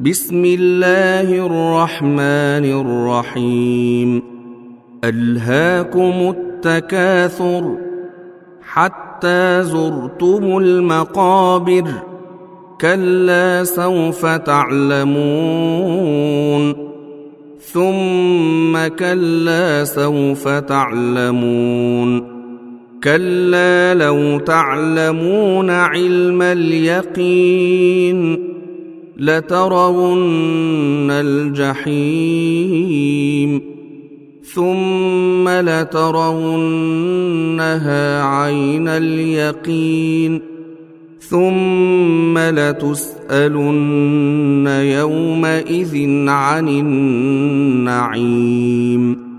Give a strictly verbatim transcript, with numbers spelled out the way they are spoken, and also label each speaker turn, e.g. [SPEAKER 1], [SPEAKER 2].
[SPEAKER 1] بسم الله الرحمن الرحيم ألهاكم التكاثر حتى زرتم المقابر كلا سوف تعلمون ثم كلا سوف تعلمون كلا لو تعلمون علم اليقين لترون الجحيم ثم لترونها عين اليقين ثم لتسألن يومئذ عن النعيم.